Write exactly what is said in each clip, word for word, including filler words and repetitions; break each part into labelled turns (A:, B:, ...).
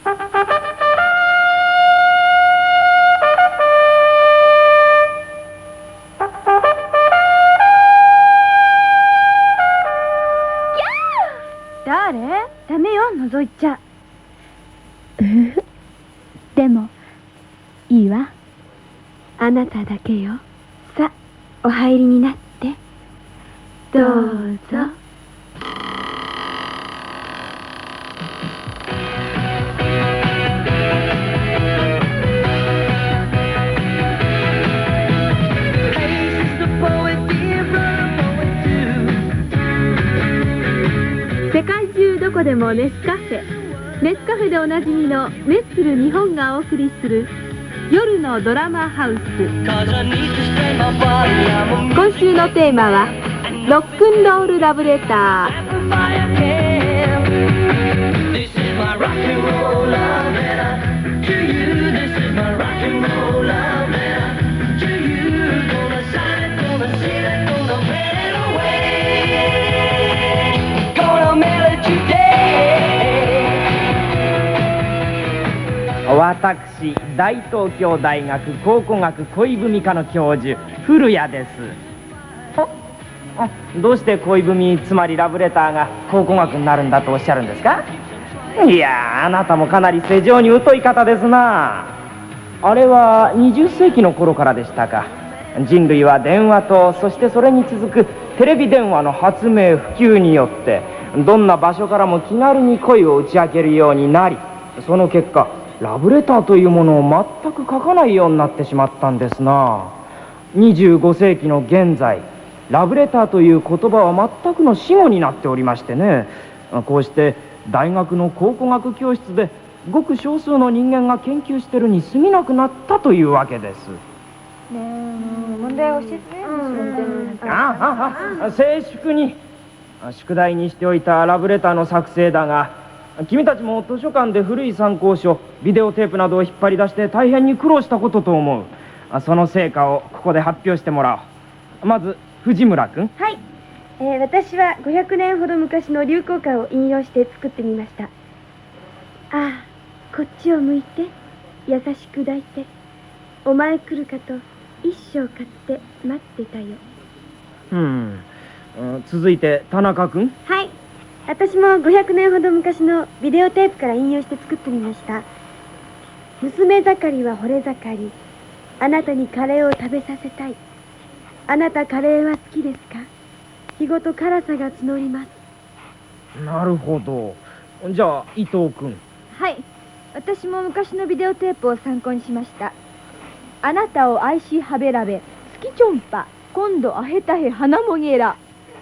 A: 誰？ダメよ、覗いちゃ。でもいいわ。あなただけよ。さ、お入りになって。どうぞ。世界中どこでもネスカフェ。ネスカフェでおなじみのメッツル日本がお送りする夜のドラマハウス。今週のテーマはロックンロールラブレター。
B: 私、大東京大学考古学恋文科の教授古谷です。あ、どうして恋文、つまりラブレターが考古学になるんだとおっしゃるんですか？いや、あなたもかなり世情に疎い方ですな。あれはにじゅっせいきの頃からでしたか。人類は電話と、そしてそれに続くテレビ電話の発明普及によってどんな場所からも気軽に恋を打ち明けるようになり、その結果ラブレターというものを全く書かないようになってしまったんですな。にじゅうごせいきの現在、ラブレターという言葉は全くの死語になっておりましてね。こうして大学の考古学教室でごく少数の人間が研究してるに過ぎなくなったというわけです。
A: ねえ、問題を教えて。
B: あああ、静粛に。宿題にしておいたラブレターの作成だが、君たちも図書館で古い参考書、ビデオテープなどを引っ張り出して大変に苦労したことと思う。その成果をここで発表してもらおう。まず藤村君。
A: はい、えー、私はごひゃくねんほど昔の流行歌を引用して作ってみました。ああ、こっちを向いて、優しく抱いて、お前来るかと一生買って待ってたよ。
B: うん、続いて田中君。
A: はい、私もごひゃくねんほど昔のビデオテープから引用して作ってみました。娘盛りは惚れ盛り、あなたにカレーを食べさせたい。あなたカレーは好きですか？日ごと辛さが募ります。
B: なるほど。じゃあ伊藤君。
A: はい、私も昔のビデオテープを参考にしました。あなたを愛しはべらべ、好きちょんぱ、今度あへたへ花もげら。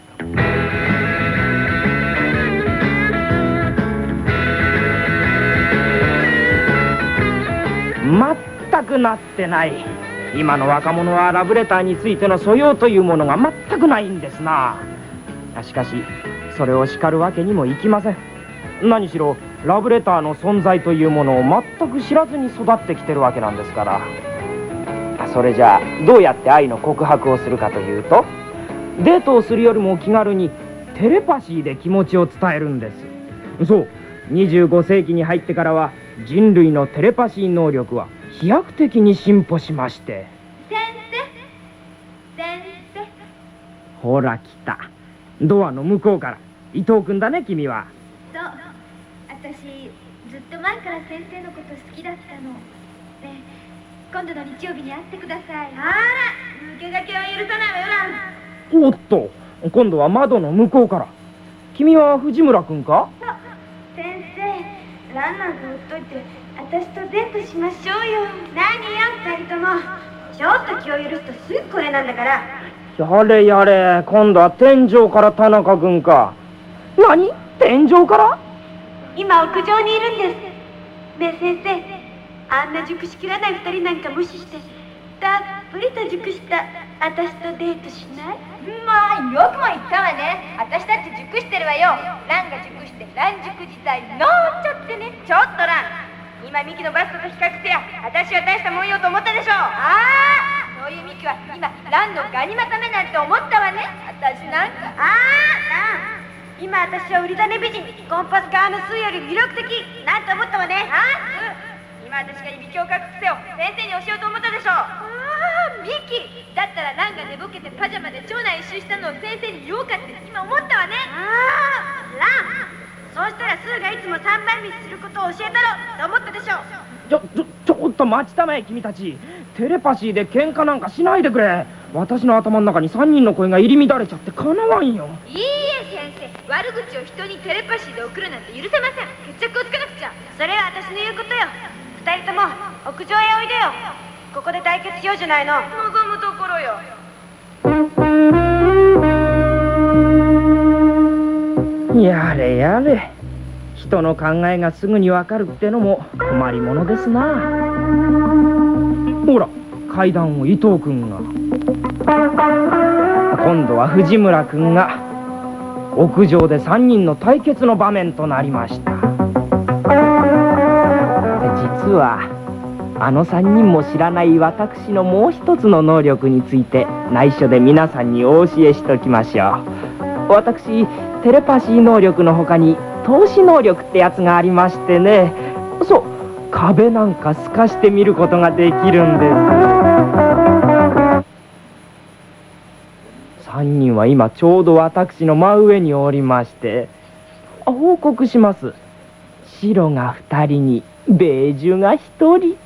B: 全くなってない。今の若者はラブレターについての素養というものが全くないんですな。しかしそれを叱るわけにもいきません。何しろラブレターの存在というものを全く知らずに育ってきてるわけなんですから。それじゃあどうやって愛の告白をするかというと、デートをするよりも気軽にテレパシーで気持ちを伝えるんです。そう、にじゅうごせいきに入ってからは人類のテレパシー能力は飛躍的に進歩しまして。
A: 先生、先生。
B: ほら来た。ドアの向こうから伊藤君だね、君は。
A: そう、私ずっと前から先生のこと好きだったの。ね、今度の日曜日に会ってください。あら、抜け駆けは許さないわよな。
B: おっと、今度は窓の向こうから。君は藤村君か？
A: そう、先生、ランなんかほっといて私とデートしましょうよ。何よ二人とも、ちょっと気を許すとすぐこれなんだから。
B: やれやれ、今度は天井から田中君か。何？天井から？
A: 今屋上にいるんです。ねえ先生、あんな熟しきらない二人なんか無視してたっぷりと熟した私とデートしない？
C: まあよくも言ったわね。私だって熟してるわよ。ランが熟してラン熟自体のっちゃってね。ちょっとラン、今ミキのバストと比較せや私は大したもんよと思ったでしょ。ああ、そういうミキは今ランのガニ股目なんて思ったわね。私なんか
A: ああ、ラン、今私は売り種美人、コンパスカーの数より魅力的なんて思ったわね。あ
C: 今私がいびきをかく癖を先生に教えようと思ったでしょ。ああミキ、だったらランが寝ぼけてパジャマで町内一周したのを先生に言おうかって今思ったわね。ああラン、そうしたらスーがいつも三番見することを教えたろと思ったでしょ。
B: ちょちょちょっと待ちたまえ君たち。テレパシーで喧嘩なんかしないでくれ。私の頭の中にさんにんの声が入り乱れちゃってかなわんよ。
C: いいえ先生、悪口を人にテレパシーで送るなんて許せません。決着をつけなくちゃ。それは私の言うことよ。二人とも屋上へおいでよ。ここで対決しようじゃないの。望むところよ。
B: やれやれ、人の考えがすぐにわかるってのも困りものですな。ほら、階段を伊藤君が、今度は藤村君が屋上でさんにんの対決の場面となりました。実はあのさんにんも知らない私のもう一つの能力について内緒で皆さんにお教えしときましょう。私テレパシー能力の他に透視能力ってやつがありましてね、そう、壁なんか透かして見ることができるんです。さんにんは今ちょうど私の真上におりまして、報告します。白がふたりにベージュがひとり。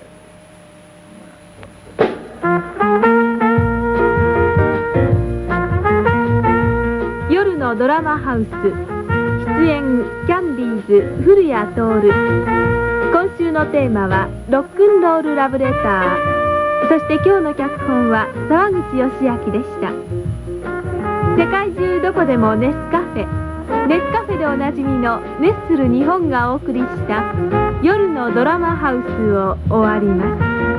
D: 夜のドラマハウス、出演キャンディーズ古谷徹。今週のテーマはロックンロールラブレター。そして今日の脚本は沢口義明でした。世界中どこでもネスカフェ、ネスカフェでおなじみのネッスル日本がお送りした夜のドラマハウスを終わります。